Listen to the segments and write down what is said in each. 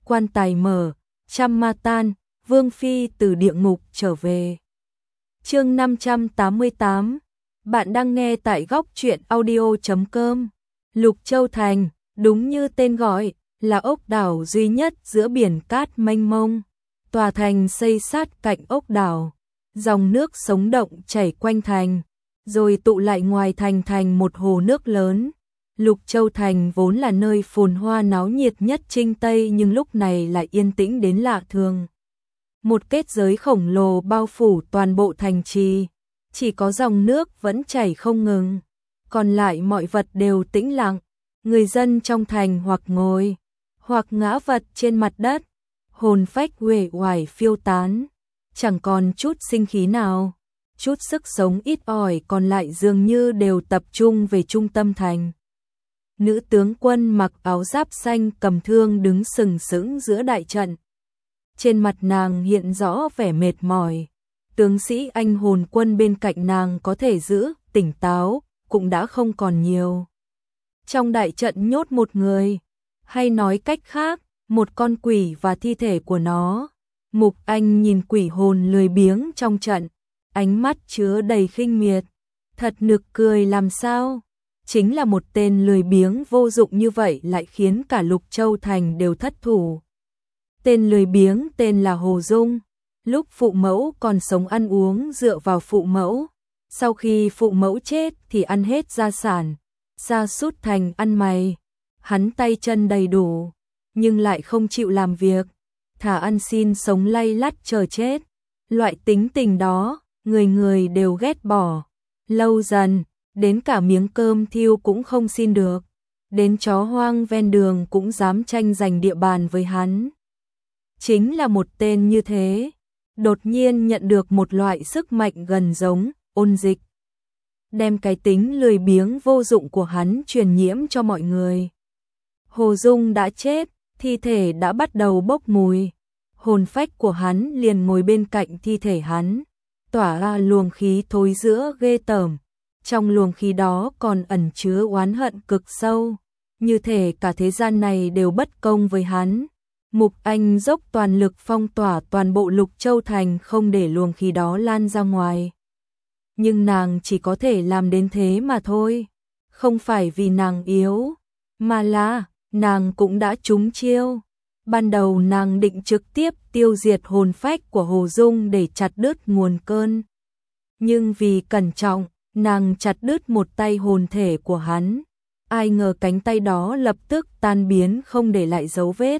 quan tài mở, trăm ma tan, Vương Phi từ địa ngục trở về. Chương 588, bạn đang nghe tại góc truyện audio.com. Lục Châu Thành, đúng như tên gọi, là ốc đảo duy nhất giữa biển cát mênh mông. Tòa thành xây sát cạnh ốc đảo, dòng nước sống động chảy quanh thành, rồi tụ lại ngoài thành thành một hồ nước lớn. Lục Châu Thành vốn là nơi phồn hoa náo nhiệt nhất Trinh Tây nhưng lúc này lại yên tĩnh đến lạ thường. Một kết giới khổng lồ bao phủ toàn bộ thành trì, chỉ có dòng nước vẫn chảy không ngừng, còn lại mọi vật đều tĩnh lặng, người dân trong thành hoặc ngồi, hoặc ngã vật trên mặt đất, hồn phách uể oải phiêu tán, chẳng còn chút sinh khí nào, chút sức sống ít ỏi còn lại dường như đều tập trung về trung tâm thành. Nữ tướng quân mặc áo giáp xanh cầm thương đứng sừng sững giữa đại trận. Trên mặt nàng hiện rõ vẻ mệt mỏi. Tướng sĩ anh hồn quân bên cạnh nàng có thể giữ tỉnh táo, cũng đã không còn nhiều. Trong đại trận nhốt một người, hay nói cách khác, một con quỷ và thi thể của nó. Mục Anh nhìn quỷ hồn lười biếng trong trận, ánh mắt chứa đầy khinh miệt. Thật nực cười làm sao? Chính là một tên lười biếng vô dụng như vậy lại khiến cả Lục Châu Thành đều thất thủ. Tên lười biếng tên là Hồ Dung, lúc phụ mẫu còn sống ăn uống dựa vào phụ mẫu, sau khi phụ mẫu chết thì ăn hết gia sản, sa sút thành ăn mày. Hắn tay chân đầy đủ, nhưng lại không chịu làm việc, thà ăn xin sống lay lắt chờ chết. Loại tính tình đó, người người đều ghét bỏ. Lâu dần, đến cả miếng cơm thiêu cũng không xin được, đến chó hoang ven đường cũng dám tranh giành địa bàn với hắn. Chính là một tên như thế, đột nhiên nhận được một loại sức mạnh gần giống ôn dịch, đem cái tính lười biếng vô dụng của hắn truyền nhiễm cho mọi người. Hồ Dung đã chết, thi thể đã bắt đầu bốc mùi, hồn phách của hắn liền ngồi bên cạnh thi thể hắn, tỏa ra luồng khí thối rữa ghê tởm. Trong luồng khí đó còn ẩn chứa oán hận cực sâu, như thể cả thế gian này đều bất công với hắn. Mục Anh dốc toàn lực phong tỏa toàn bộ Lục Châu Thành không để luồng khí đó lan ra ngoài. Nhưng nàng chỉ có thể làm đến thế mà thôi, không phải vì nàng yếu, mà là nàng cũng đã trúng chiêu. Ban đầu nàng định trực tiếp tiêu diệt hồn phách của Hồ Dung để chặt đứt nguồn cơn. Nhưng vì cẩn trọng, nàng chặt đứt một tay hồn thể của hắn. Ai ngờ cánh tay đó lập tức tan biến không để lại dấu vết.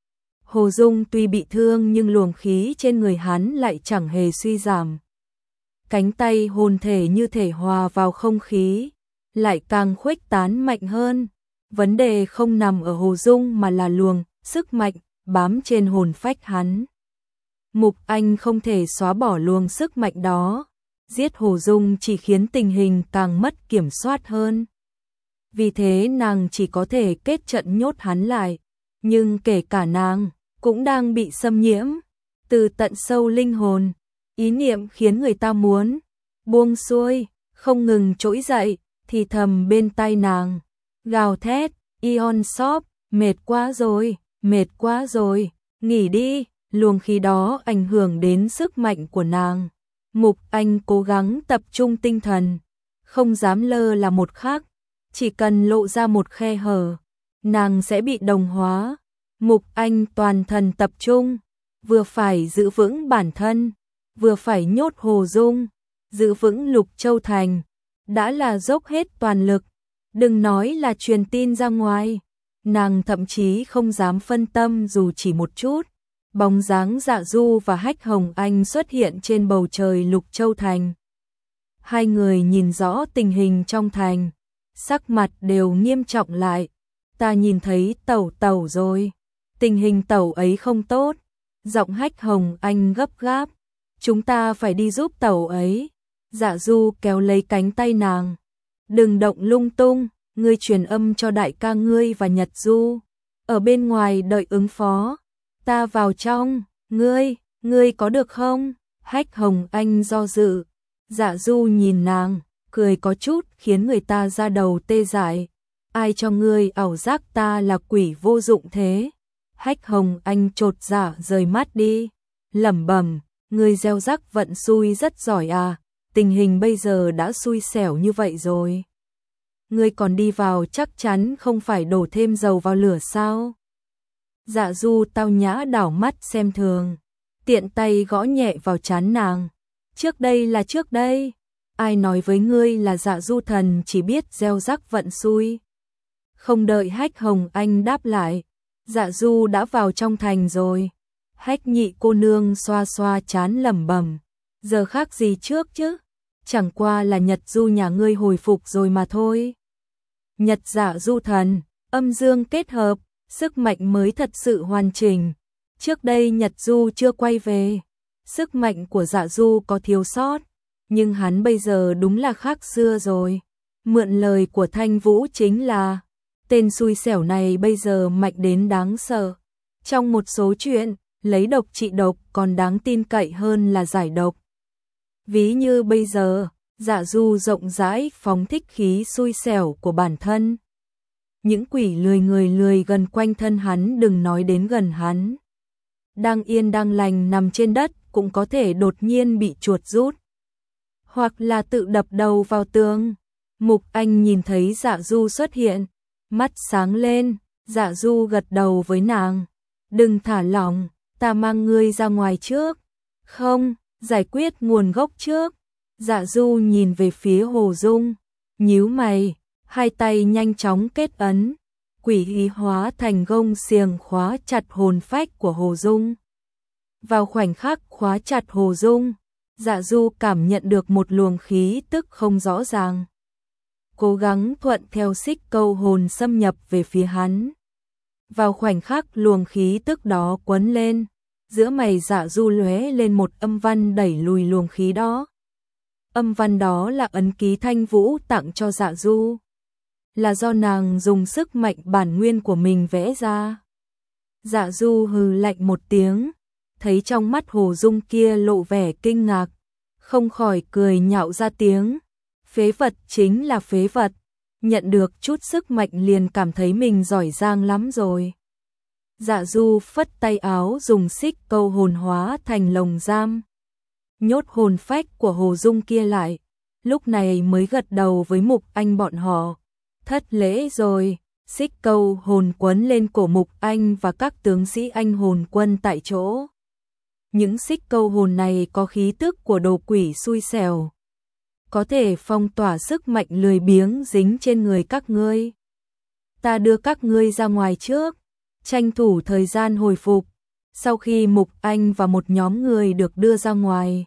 Hồ Dung tuy bị thương nhưng luồng khí trên người hắn lại chẳng hề suy giảm. Cánh tay hồn thể như thể hòa vào không khí, lại càng khuếch tán mạnh hơn. Vấn đề không nằm ở Hồ Dung mà là luồng sức mạnh bám trên hồn phách hắn. Mục Anh không thể xóa bỏ luồng sức mạnh đó. Giết Hồ Dung chỉ khiến tình hình càng mất kiểm soát hơn. Vì thế nàng chỉ có thể kết trận nhốt hắn lại. Nhưng kể cả nàng cũng đang bị xâm nhiễm. Từ tận sâu linh hồn, ý niệm khiến người ta muốn buông xuôi, không ngừng trỗi dậy, thì thầm bên tai nàng. Gào thét, Ion Shop, mệt quá rồi, nghỉ đi. Luồng khí đó ảnh hưởng đến sức mạnh của nàng. Mục Anh cố gắng tập trung tinh thần, không dám lơ là một khắc, chỉ cần lộ ra một khe hở, nàng sẽ bị đồng hóa. Mục Anh toàn thần tập trung, vừa phải giữ vững bản thân, vừa phải nhốt Hồ Dung, giữ vững Lục Châu Thành, đã là dốc hết toàn lực, đừng nói là truyền tin ra ngoài, nàng thậm chí không dám phân tâm dù chỉ một chút. Bóng dáng Dạ Du và Hách Hồng Anh xuất hiện trên bầu trời Lục Châu Thành. Hai người nhìn rõ tình hình trong thành, sắc mặt đều nghiêm trọng lại. Ta nhìn thấy Tẩu rồi, tình hình Tẩu ấy không tốt. Giọng Hách Hồng Anh gấp gáp, chúng ta phải đi giúp Tẩu ấy. Dạ Du kéo lấy cánh tay nàng. Đừng động lung tung, ngươi truyền âm cho đại ca ngươi và Nhật Du, ở bên ngoài đợi ứng phó. Ta vào trong, ngươi có được không? Hách Hồng Anh do dự. Dạ Du nhìn nàng, cười có chút khiến người ta ra đầu tê dại. Ai cho ngươi ảo giác ta là quỷ vô dụng thế? Hách Hồng Anh chột dạ rời mắt đi, lẩm bẩm, người gieo rắc vận xui rất giỏi à, tình hình bây giờ đã xui xẻo như vậy rồi. Ngươi còn đi vào chắc chắn không phải đổ thêm dầu vào lửa sao? Dạ Du tao nhã đảo mắt xem thường, tiện tay gõ nhẹ vào trán nàng. Trước đây là trước đây, ai nói với ngươi là Dạ Du thần chỉ biết gieo rắc vận xui. Không đợi Hách Hồng Anh đáp lại, Dạ Du đã vào trong thành rồi. Hách nhị cô nương xoa xoa trán lẩm bẩm, giờ khác gì trước chứ, chẳng qua là Nhật Du nhà ngươi hồi phục rồi mà thôi. Nhật Dạ Du thần, âm dương kết hợp, sức mạnh mới thật sự hoàn chỉnh. Trước đây Nhật Du chưa quay về, sức mạnh của Dạ Du có thiếu sót, nhưng hắn bây giờ đúng là khác xưa rồi. Mượn lời của Thanh Vũ chính là, tên xui xẻo này bây giờ mạnh đến đáng sợ. Trong một số chuyện, lấy độc trị độc còn đáng tin cậy hơn là giải độc. Ví như bây giờ, Dạ Du rộng rãi phóng thích khí xui xẻo của bản thân. Những quỷ lười người lười gần quanh thân hắn đừng nói đến gần hắn. Đang yên đang lành nằm trên đất cũng có thể đột nhiên bị chuột rút. Hoặc là tự đập đầu vào tường. Mục Anh nhìn thấy Dạ Du xuất hiện, mắt sáng lên, Dạ Du gật đầu với nàng. Đừng thả lỏng, ta mang ngươi ra ngoài trước. Không, giải quyết nguồn gốc trước. Dạ Du nhìn về phía Hồ Dung, nhíu mày, hai tay nhanh chóng kết ấn, quỷ ý hóa thành gông xiềng khóa chặt hồn phách của Hồ Dung. Vào khoảnh khắc khóa chặt Hồ Dung, Dạ Du cảm nhận được một luồng khí tức không rõ ràng. Cố gắng thuận theo xích câu hồn xâm nhập về phía hắn. Vào khoảnh khắc luồng khí tức đó quấn lên, giữa mày Dạ Du lóe lên một âm văn đẩy lùi luồng khí đó. Âm văn đó là ấn ký Thanh Vũ tặng cho Dạ Du, là do nàng dùng sức mạnh bản nguyên của mình vẽ ra. Dạ Du hừ lạnh một tiếng, thấy trong mắt Hồ Dung kia lộ vẻ kinh ngạc, không khỏi cười nhạo ra tiếng. Phế vật chính là phế vật, nhận được chút sức mạnh liền cảm thấy mình giỏi giang lắm rồi. Dạ Du phất tay áo dùng xích câu hồn hóa thành lồng giam, nhốt hồn phách của Hồ Dung kia lại, lúc này mới gật đầu với Mục Anh bọn họ. Thất lễ rồi, xích câu hồn quấn lên cổ Mục Anh và các tướng sĩ anh hồn quân tại chỗ. Những xích câu hồn này có khí tức của đồ quỷ xui xẻo, có thể phong tỏa sức mạnh lười biếng dính trên người các ngươi. Ta đưa các ngươi ra ngoài trước, tranh thủ thời gian hồi phục. Sau khi Mục Anh và một nhóm người được đưa ra ngoài,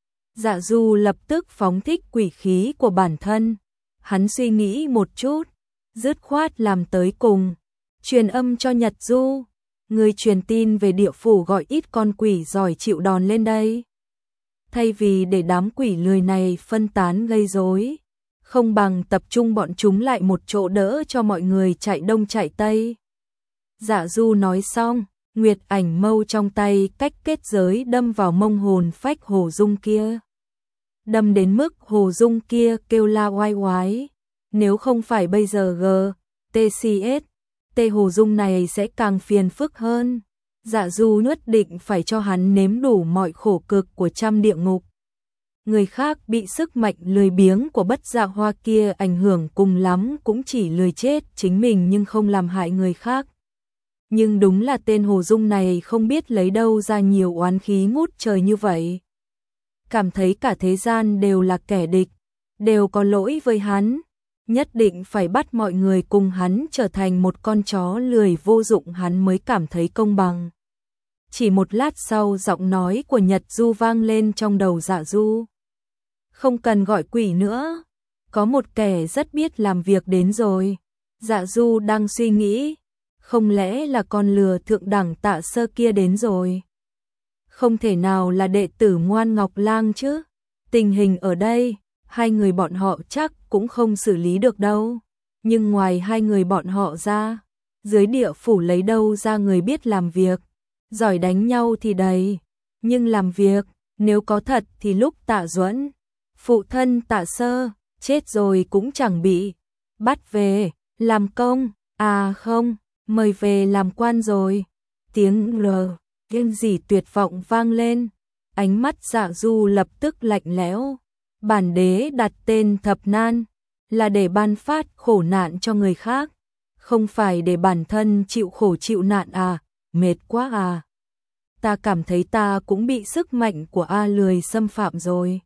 Dạ Du lập tức phóng thích quỷ khí của bản thân. Hắn suy nghĩ một chút, dứt khoát làm tới cùng, truyền âm cho Nhật Du, người truyền tin về địa phủ gọi ít con quỷ giỏi chịu đòn lên đây. Thay vì để đám quỷ lười này phân tán gây rối, không bằng tập trung bọn chúng lại một chỗ đỡ cho mọi người chạy đông chạy tây. Dạ Du nói xong, Nguyệt Ảnh mâu trong tay cách kết giới đâm vào mông hồn phách Hồ Dung kia. Đâm đến mức Hồ Dung kia kêu la oai oái. Nếu không phải bây giờ GTCS, tê Hồ Dung này sẽ càng phiền phức hơn. Dạ Du nhất định phải cho hắn nếm đủ mọi khổ cực của trăm địa ngục. Người khác bị sức mạnh lười biếng của Bất Dạ Hoa kia ảnh hưởng cùng lắm cũng chỉ lười chết chính mình nhưng không làm hại người khác. Nhưng đúng là tên Hồ Dung này không biết lấy đâu ra nhiều oán khí ngút trời như vậy. Cảm thấy cả thế gian đều là kẻ địch, đều có lỗi với hắn, nhất định phải bắt mọi người cùng hắn trở thành một con chó lười vô dụng hắn mới cảm thấy công bằng. Chỉ một lát sau giọng nói của Nhật Du vang lên trong đầu Dạ Du. Không cần gọi quỷ nữa, có một kẻ rất biết làm việc đến rồi. Dạ Du đang suy nghĩ, không lẽ là con lừa thượng đẳng Tạ Sơ kia đến rồi? Không thể nào là đệ tử Ngoan Ngọc Lang chứ? Tình hình ở đây, hai người bọn họ chắc cũng không xử lý được đâu. Nhưng ngoài hai người bọn họ ra, dưới địa phủ lấy đâu ra người biết làm việc? Giỏi đánh nhau thì đầy, nhưng làm việc, nếu có thật thì lúc Tạ Duẫn, phụ thân Tạ Sơ, chết rồi cũng chẳng bị bắt về, làm công, à không, mời về làm quan rồi. tiếng rên rỉ tuyệt vọng vang lên, ánh mắt Dạ Du lập tức lạnh lẽo. Bản đế đặt tên Thập Nan là để ban phát khổ nạn cho người khác, không phải để bản thân chịu khổ chịu nạn à, mệt quá à. Ta cảm thấy ta cũng bị sức mạnh của A Lười xâm phạm rồi.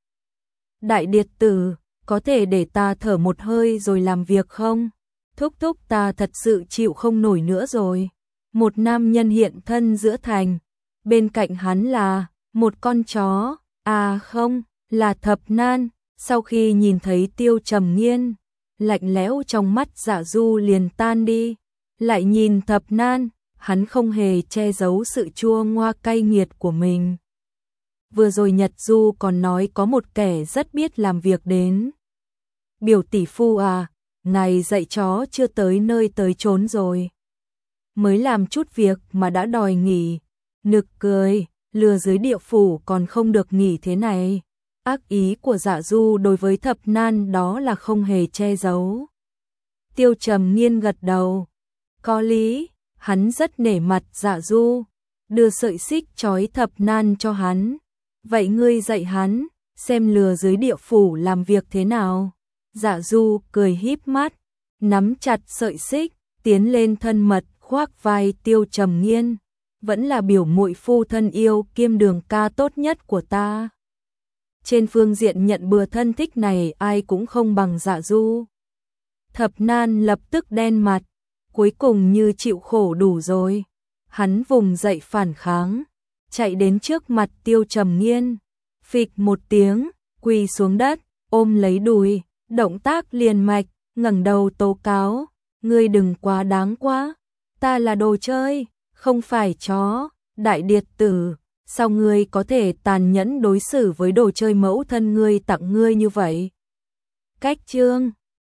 Đại điệt tử, có thể để ta thở một hơi rồi làm việc không? Thúc thúc, ta thật sự chịu không nổi nữa rồi. Một nam nhân hiện thân giữa thành, bên cạnh hắn là một con chó, à không, là Thập Nan. Sau khi nhìn thấy Tiêu Trầm Nghiên, lạnh lẽo trong mắt Dạ Du liền tan đi, lại nhìn Thập Nan, hắn không hề che giấu sự chua ngoa cay nghiệt của mình. Vừa rồi Nhật Du còn nói có một kẻ rất biết làm việc đến. Biểu tỷ phu à, ngài dạy chó chưa tới nơi tới chốn rồi. Mới làm chút việc mà đã đòi nghỉ. Nực cười, lừa dưới địa phủ còn không được nghỉ thế này. Ác ý của Dạ Du đối với Thập Nan đó là không hề che giấu. Tiêu Trầm Nghiên gật đầu. Có lý, hắn rất nể mặt Dạ Du, đưa sợi xích trói Thập Nan cho hắn. Vậy ngươi dạy hắn, xem lừa dưới địa phủ làm việc thế nào. Dạ Du cười híp mắt, nắm chặt sợi xích, tiến lên thân mật khoác vai Tiêu Trầm Nghiên. Vẫn là biểu muội phu thân yêu kiêm đường ca tốt nhất của ta. Trên phương diện nhận bừa thân thích này ai cũng không bằng Dạ Du. Thập Nan lập tức đen mặt, cuối cùng như chịu khổ đủ rồi. Hắn vùng dậy phản kháng, chạy đến trước mặt Tiêu Trầm Nghiên, phịch một tiếng, quỳ xuống đất, ôm lấy đùi, động tác liền mạch, ngẩng đầu tố cáo, ngươi đừng quá đáng quá, ta là đồ chơi, không phải chó, đại điệt tử, sao ngươi có thể tàn nhẫn đối xử với đồ chơi mẫu thân ngươi tặng ngươi như vậy? Cách chương